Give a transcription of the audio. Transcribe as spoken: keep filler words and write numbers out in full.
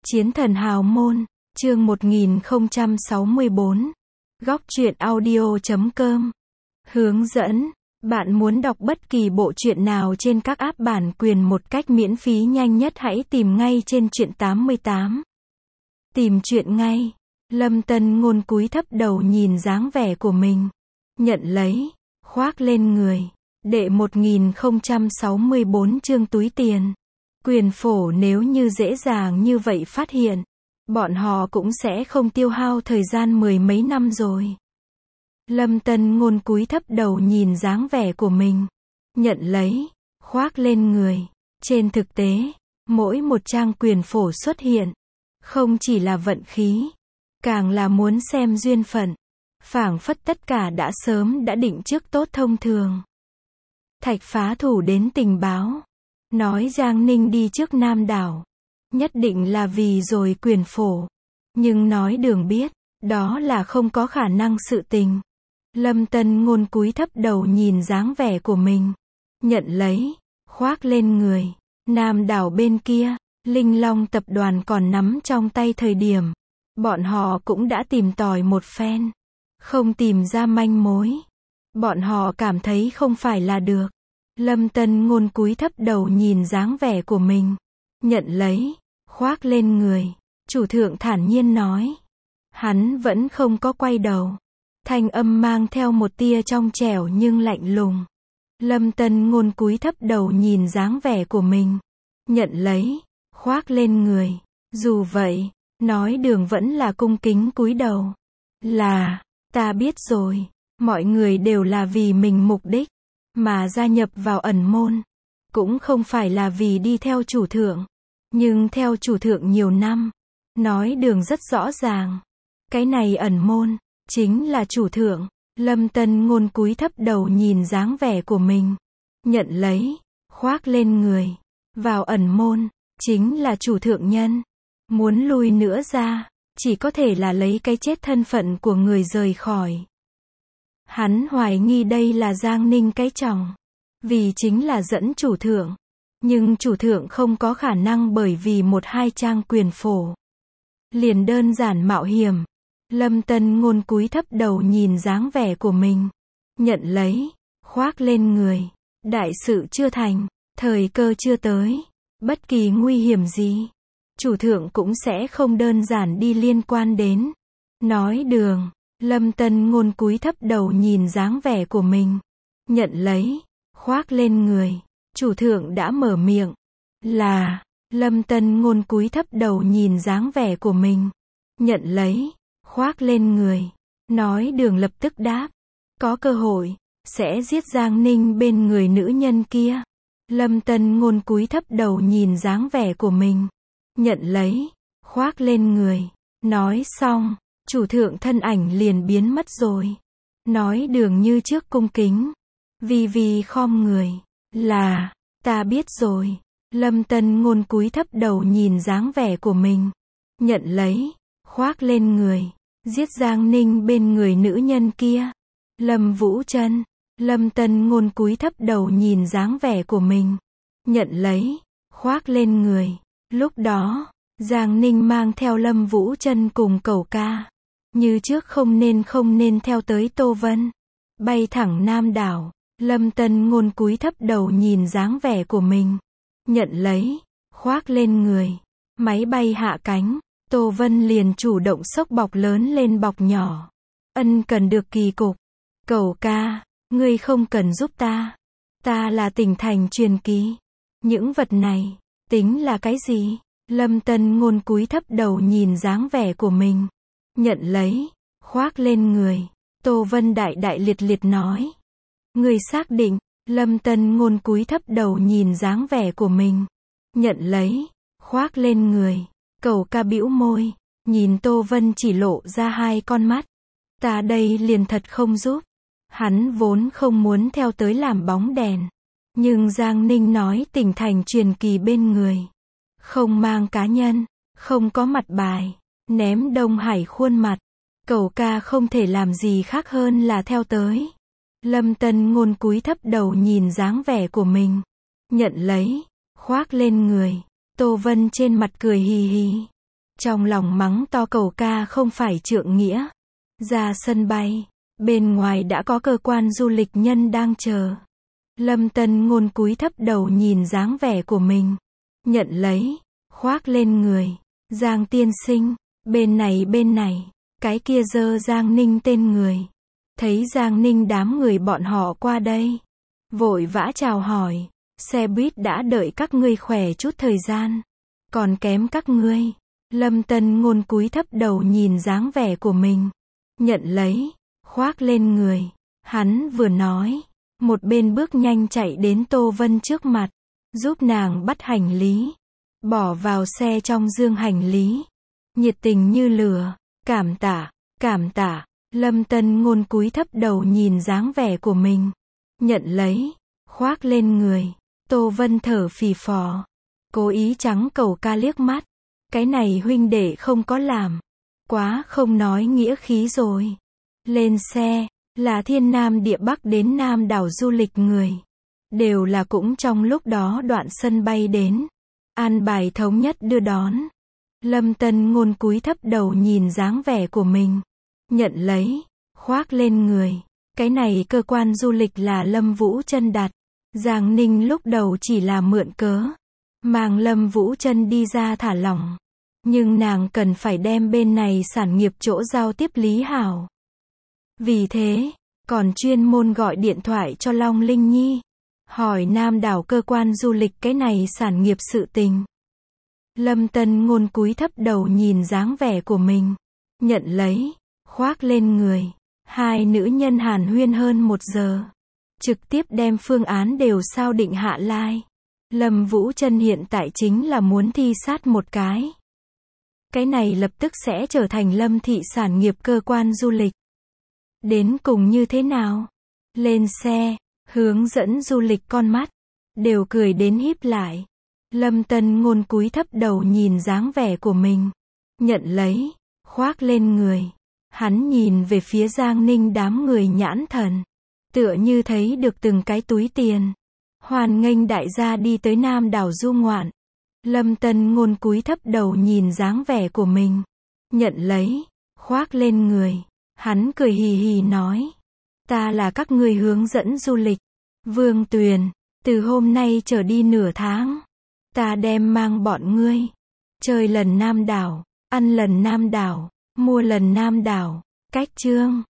Chiến thần hào môn, chương một nghìn không trăm sáu mươi bốn. Góc truyện audio chấm com. Hướng dẫn. Bạn muốn đọc bất kỳ bộ truyện nào trên các app bản quyền một cách miễn phí nhanh nhất hãy tìm ngay trên truyện tám mươi tám. Tìm truyện ngay. Lâm Tân Ngôn cúi thấp đầu nhìn dáng vẻ của mình. Nhận lấy. Khoác lên người. Đệ một nghìn không trăm sáu mươi bốn chương túi tiền. Quyền phổ nếu như dễ dàng như vậy phát hiện, bọn họ cũng sẽ không tiêu hao thời gian mười mấy năm rồi. Lâm Tân Ngôn cúi thấp đầu nhìn dáng vẻ của mình. Nhận lấy. Khoác lên người. Trên thực tế, mỗi một trang quyền phổ xuất hiện, không chỉ là vận khí, càng là muốn xem duyên phận. Phảng phất tất cả đã sớm đã định trước tốt thông thường. Thạch Phá Thủ đến tình báo. Nói Giang Ninh đi trước Nam đảo. Nhất định là vì rồi quyền phổ. Nhưng nói Đường biết, đó là không có khả năng sự tình. Lâm Tân Ngôn cúi thấp đầu nhìn dáng vẻ của mình. Nhận lấy. Khoác lên người. Nam đảo bên kia, Linh Long tập đoàn còn nắm trong tay thời điểm. Bọn họ cũng đã tìm tòi một phen. Không tìm ra manh mối. Bọn họ cảm thấy không phải là được. Lâm Tân Ngôn cúi thấp đầu nhìn dáng vẻ của mình. Nhận lấy. Khoác lên người. Chủ thượng thản nhiên nói. Hắn vẫn không có quay đầu. Thanh âm mang theo một tia trong trẻo nhưng lạnh lùng. Lâm Tân Ngôn cúi thấp đầu nhìn dáng vẻ của mình. Nhận lấy. Khoác lên người. Dù vậy, nói Đường vẫn là cung kính cúi đầu. Là, ta biết rồi. Mọi người đều là vì mình mục đích mà gia nhập vào ẩn môn. Cũng không phải là vì đi theo chủ thượng. Nhưng theo chủ thượng nhiều năm. Nói Đường rất rõ ràng. Cái này ẩn môn, chính là chủ thượng. Lâm Tân Ngôn cúi thấp đầu nhìn dáng vẻ của mình. Nhận lấy. Khoác lên người. Vào ẩn môn, chính là chủ thượng nhân. Muốn lui nữa ra, chỉ có thể là lấy cái chết thân phận của người rời khỏi. Hắn hoài nghi đây là Giang Ninh cái chồng. Vì chính là dẫn chủ thượng. Nhưng chủ thượng không có khả năng bởi vì một hai trang quyền phổ. Liền đơn giản mạo hiểm. Lâm Tân Ngôn cúi thấp đầu nhìn dáng vẻ của mình. Nhận lấy. Khoác lên người. Đại sự chưa thành. Thời cơ chưa tới. Bất kỳ nguy hiểm gì, chủ thượng cũng sẽ không đơn giản đi liên quan đến. Nói Đường. Lâm Tân Ngôn cúi thấp đầu nhìn dáng vẻ của mình. Nhận lấy. Khoác lên người. Chủ thượng đã mở miệng. Là. Lâm Tân Ngôn cúi thấp đầu nhìn dáng vẻ của mình. Nhận lấy. Khoác lên người. Nói Đường lập tức đáp. Có cơ hội, sẽ giết Giang Ninh bên người nữ nhân kia. Lâm Tân Ngôn cúi thấp đầu nhìn dáng vẻ của mình. Nhận lấy. Khoác lên người. Nói xong, chủ thượng thân ảnh liền biến mất rồi. Nói Đường như trước cung kính. Vi vi khom người. Là, ta biết rồi. Lâm Tân Ngôn cúi thấp đầu nhìn dáng vẻ của mình. Nhận lấy. Khoác lên người. Giết Giang Ninh bên người nữ nhân kia. Lâm Vũ Trân. Lâm Tân Ngôn cúi thấp đầu nhìn dáng vẻ của mình. Nhận lấy. Khoác lên người. Lúc đó, Giang Ninh mang theo Lâm Vũ Trân cùng Cẩu Ca. Như trước không nên không nên theo tới Tô Vân. Bay thẳng Nam đảo. Lâm Tân Ngôn cúi thấp đầu nhìn dáng vẻ của mình. Nhận lấy. Khoác lên người. Máy bay hạ cánh. Tô Vân liền chủ động xốc bọc lớn lên bọc nhỏ. Ân cần được kỳ cục. Cẩu Ca. Ngươi không cần giúp ta. Ta là tỉnh thành truyền kỳ. Những vật này, tính là cái gì? Lâm Tân Ngôn cúi thấp đầu nhìn dáng vẻ của mình. Nhận lấy. Khoác lên người. Tô Vân đại đại liệt liệt nói. Ngươi xác định. Lâm Tân Ngôn cúi thấp đầu nhìn dáng vẻ của mình. Nhận lấy. Khoác lên người. Cẩu Ca bĩu môi. Nhìn Tô Vân chỉ lộ ra hai con mắt. Ta đây liền thật không giúp. Hắn vốn không muốn theo tới làm bóng đèn. Nhưng Giang Ninh nói tỉnh thành truyền kỳ bên người. Không mang cá nhân. Không có mặt bài. Ném Đông Hải khuôn mặt. Cẩu Ca không thể làm gì khác hơn là theo tới. Lâm Tân Ngôn cúi thấp đầu nhìn dáng vẻ của mình. Nhận lấy. Khoác lên người. Tô Vân trên mặt cười hì hì. Trong lòng mắng to Cẩu ca không phải trượng nghĩa. Ra sân bay, bên ngoài đã có cơ quan du lịch nhân đang chờ. Lâm Tân Ngôn cúi thấp đầu nhìn dáng vẻ của mình. Nhận lấy, khoác lên người. Giang tiên sinh, bên này bên này. Cái kia giơ Giang Ninh tên người. Thấy Giang Ninh đám người bọn họ qua đây. Vội vã chào hỏi. Xe buýt đã đợi các ngươi khỏe chút thời gian. Còn kém các ngươi. Lâm Tân Ngôn cúi thấp đầu nhìn dáng vẻ của mình. Nhận lấy, khoác lên người. Hắn vừa nói, một bên bước nhanh chạy đến Tô Vân trước mặt, giúp nàng bắt hành lý, bỏ vào xe trong dương hành lý. Nhiệt tình như lửa, cảm tạ, cảm tạ. Lâm Tân Ngôn cúi thấp đầu nhìn dáng vẻ của mình. Nhận lấy, khoác lên người. Tô Vân thở phì phò, cố ý trắng Cẩu ca liếc mắt. Cái này huynh đệ không có làm. Quá không nói nghĩa khí rồi. Lên xe, là thiên nam địa bắc đến Nam đảo du lịch người. Đều là cũng trong lúc đó đoạn sân bay đến. An bài thống nhất đưa đón. Lâm Tân Ngôn cúi thấp đầu nhìn dáng vẻ của mình. Nhận lấy, khoác lên người. Cái này cơ quan du lịch là Lâm Vũ Trân đặt. Giang Ninh lúc đầu chỉ là mượn cớ. Mang Lâm Vũ Trân đi ra thả lỏng. Nhưng nàng cần phải đem bên này sản nghiệp chỗ giao tiếp lý hảo. Vì thế, còn chuyên môn gọi điện thoại cho Long Linh Nhi. Hỏi Nam đảo cơ quan du lịch cái này sản nghiệp sự tình. Lâm Tân Ngôn cúi thấp đầu nhìn dáng vẻ của mình. Nhận lấy, khoác lên người. Hai nữ nhân hàn huyên hơn một giờ. Trực tiếp đem phương án đều sao định hạ lai. Lâm Vũ Trân hiện tại chính là muốn thi sát một cái. Cái này lập tức sẽ trở thành Lâm thị sản nghiệp cơ quan du lịch. Đến cùng như thế nào? Lên xe, hướng dẫn du lịch con mắt, đều cười đến híp lại. Lâm Tân Ngôn cúi thấp đầu nhìn dáng vẻ của mình. Nhận lấy, khoác lên người. Hắn nhìn về phía Giang Ninh đám người nhãn thần. Tựa như thấy được từng cái túi tiền. Hoan nghênh đại gia đi tới Nam đảo du ngoạn. Lâm Tân Ngôn cúi thấp đầu nhìn dáng vẻ của mình. Nhận lấy, khoác lên người. Hắn cười hì hì nói. Ta là các ngươi hướng dẫn du lịch. Vương Tuyền, từ hôm nay trở đi nửa tháng. Ta đem mang bọn ngươi. Chơi lần Nam đảo, ăn lần Nam đảo, mua lần Nam đảo. Cách chương